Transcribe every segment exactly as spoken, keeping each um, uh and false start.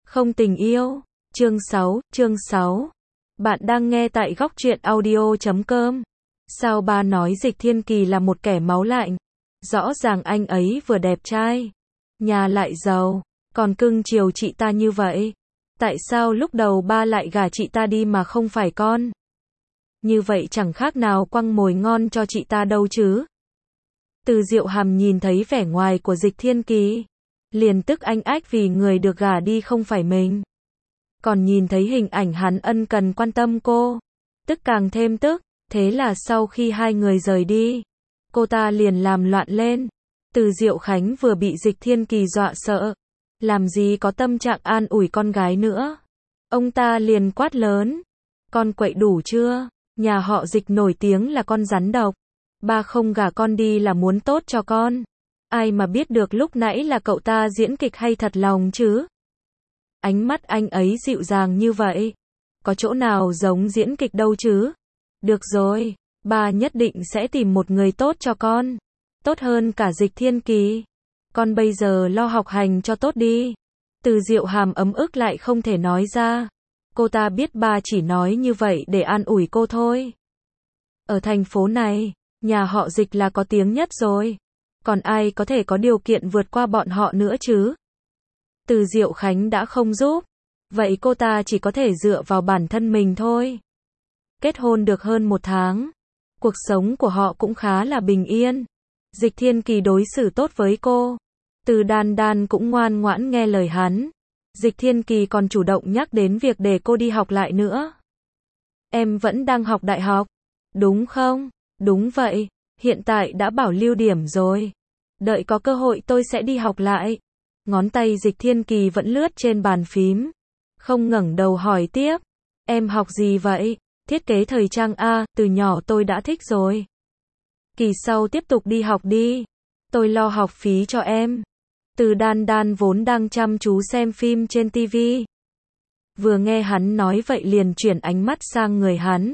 Không tình yêu. Chương sáu, chương sáu. Bạn đang nghe tại góc truyện audio chấm com. Sao ba nói Dịch Thiên Kỳ là một kẻ máu lạnh? Rõ ràng anh ấy vừa đẹp trai, nhà lại giàu, còn cưng chiều chị ta như vậy. Tại sao lúc đầu ba lại gả chị ta đi mà không phải con? Như vậy chẳng khác nào quăng mồi ngon cho chị ta đâu chứ. Từ Diệu Hàm nhìn thấy vẻ ngoài của Dịch Thiên Kỳ, liền tức anh ách vì người được gả đi không phải mình. Còn nhìn thấy hình ảnh hắn ân cần quan tâm cô, tức càng thêm tức. Thế là sau khi hai người rời đi, cô ta liền làm loạn lên. Từ Diệu Khánh vừa bị Dịch Thiên Kỳ dọa sợ, làm gì có tâm trạng an ủi con gái nữa. Ông ta liền quát lớn: con quậy đủ chưa? Nhà họ Dịch nổi tiếng là con rắn độc. Ba không gả con đi là muốn tốt cho con. Ai mà biết được lúc nãy là cậu ta diễn kịch hay thật lòng chứ? Ánh mắt anh ấy dịu dàng như vậy, có chỗ nào giống diễn kịch đâu chứ? Được rồi, ba nhất định sẽ tìm một người tốt cho con. Tốt hơn cả Dịch Thiên Kỳ. Con bây giờ lo học hành cho tốt đi. Từ Diệu Hàm ấm ức lại không thể nói ra. Cô ta biết ba chỉ nói như vậy để an ủi cô thôi. Ở thành phố này, nhà họ Dịch là có tiếng nhất rồi. Còn ai có thể có điều kiện vượt qua bọn họ nữa chứ? Từ Diệu Khánh đã không giúp, vậy cô ta chỉ có thể dựa vào bản thân mình thôi. Kết hôn được hơn một tháng, cuộc sống của họ cũng khá là bình yên. Dịch Thiên Kỳ đối xử tốt với cô, Từ Đan Đan cũng ngoan ngoãn nghe lời hắn. Dịch Thiên Kỳ còn chủ động nhắc đến việc để cô đi học lại nữa. Em vẫn đang học đại học, đúng không? Đúng vậy, hiện tại đã bảo lưu điểm rồi. Đợi có cơ hội tôi sẽ đi học lại. Ngón tay Dịch Thiên Kỳ vẫn lướt trên bàn phím, không ngẩng đầu hỏi tiếp. Em học gì vậy? Thiết kế thời trang a, từ nhỏ tôi đã thích rồi. Kỳ sau tiếp tục đi học đi. Tôi lo học phí cho em. Từ Đan Đan vốn đang chăm chú xem phim trên ti vi. Vừa nghe hắn nói vậy liền chuyển ánh mắt sang người hắn.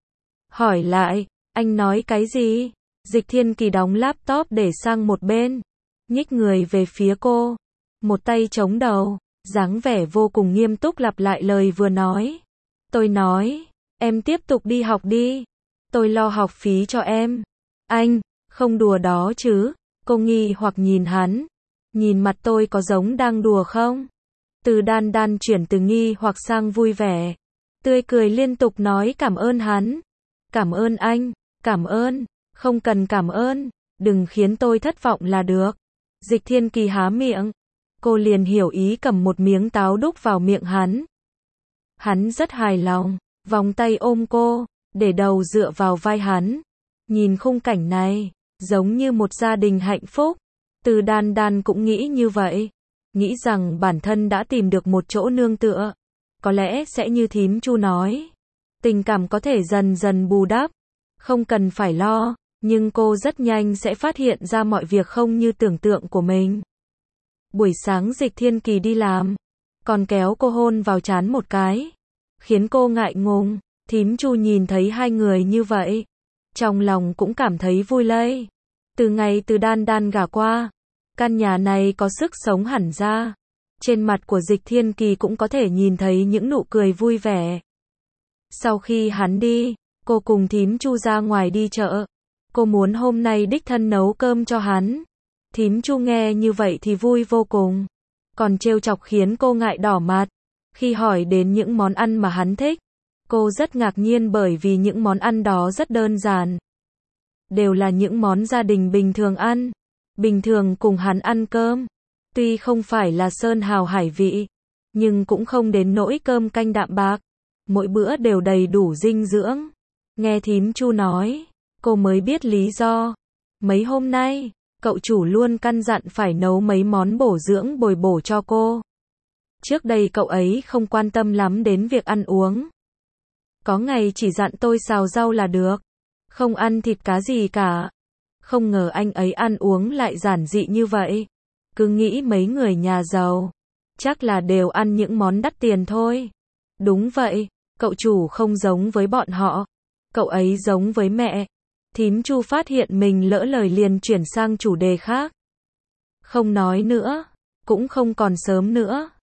Hỏi lại, anh nói cái gì? Dịch Thiên Kỳ đóng laptop để sang một bên, nhích người về phía cô, một tay chống đầu, dáng vẻ vô cùng nghiêm túc lặp lại lời vừa nói. Tôi nói, em tiếp tục đi học đi. Tôi lo học phí cho em. Anh, không đùa đó chứ? Cô nghi hoặc nhìn hắn. Nhìn mặt tôi có giống đang đùa không? Từ Đan Đan chuyển từ nghi hoặc sang vui vẻ, tươi cười liên tục nói cảm ơn hắn. Cảm ơn anh, cảm ơn, không cần cảm ơn, đừng khiến tôi thất vọng là được. Dịch Thiên Kỳ há miệng, cô liền hiểu ý cầm một miếng táo đút vào miệng hắn. Hắn rất hài lòng, vòng tay ôm cô, để đầu dựa vào vai hắn. Nhìn khung cảnh này, giống như một gia đình hạnh phúc. Từ Đan Đan cũng nghĩ như vậy, nghĩ rằng bản thân đã tìm được một chỗ nương tựa. Có lẽ sẽ như thím Chu nói, tình cảm có thể dần dần bù đắp, không cần phải lo, nhưng cô rất nhanh sẽ phát hiện ra mọi việc không như tưởng tượng của mình. Buổi sáng Dịch Thiên Kỳ đi làm, còn kéo cô hôn vào trán một cái, khiến cô ngại ngùng. Thím Chu nhìn thấy hai người như vậy, trong lòng cũng cảm thấy vui lây. Từ ngày Từ Đan Đan gả qua, căn nhà này có sức sống hẳn ra. Trên mặt của Dịch Thiên Kỳ cũng có thể nhìn thấy những nụ cười vui vẻ. Sau khi hắn đi, cô cùng thím Chu ra ngoài đi chợ. Cô muốn hôm nay đích thân nấu cơm cho hắn. Thím Chu nghe như vậy thì vui vô cùng, còn trêu chọc khiến cô ngại đỏ mặt. Khi hỏi đến những món ăn mà hắn thích, cô rất ngạc nhiên bởi vì những món ăn đó rất đơn giản. Đều là những món gia đình bình thường ăn, bình thường cùng hắn ăn cơm. Tuy không phải là sơn hào hải vị, nhưng cũng không đến nỗi cơm canh đạm bạc. Mỗi bữa đều đầy đủ dinh dưỡng. Nghe thím Chu nói, cô mới biết lý do. Mấy hôm nay, cậu chủ luôn căn dặn phải nấu mấy món bổ dưỡng bồi bổ cho cô. Trước đây cậu ấy không quan tâm lắm đến việc ăn uống. Có ngày chỉ dặn tôi xào rau là được, không ăn thịt cá gì cả. Không ngờ anh ấy ăn uống lại giản dị như vậy. Cứ nghĩ mấy người nhà giàu, chắc là đều ăn những món đắt tiền thôi. Đúng vậy, cậu chủ không giống với bọn họ. Cậu ấy giống với mẹ. Thím Chu phát hiện mình lỡ lời liền chuyển sang chủ đề khác. Không nói nữa, cũng không còn sớm nữa.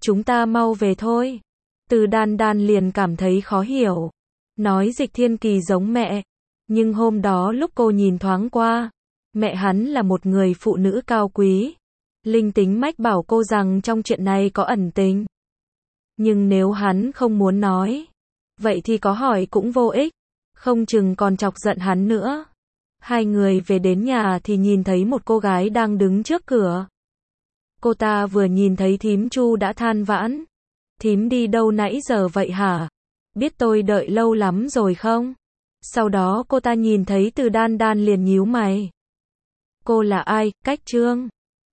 chúng ta mau về thôi. Từ Đan Đan liền cảm thấy khó hiểu. Nói Dịch Thiên Kỳ giống mẹ. Nhưng hôm đó lúc cô nhìn thoáng qua, mẹ hắn là một người phụ nữ cao quý. Linh tính mách bảo cô rằng trong chuyện này có ẩn tình. Nhưng nếu hắn không muốn nói, vậy thì có hỏi cũng vô ích. Không chừng còn chọc giận hắn nữa. Hai người về đến nhà thì nhìn thấy một cô gái đang đứng trước cửa. Cô ta vừa nhìn thấy thím Chu đã than vãn. Thím đi đâu nãy giờ vậy hả? Biết tôi đợi lâu lắm rồi không? Sau đó cô ta nhìn thấy Từ Đan Đan liền nhíu mày. Cô là ai, Cách Trương?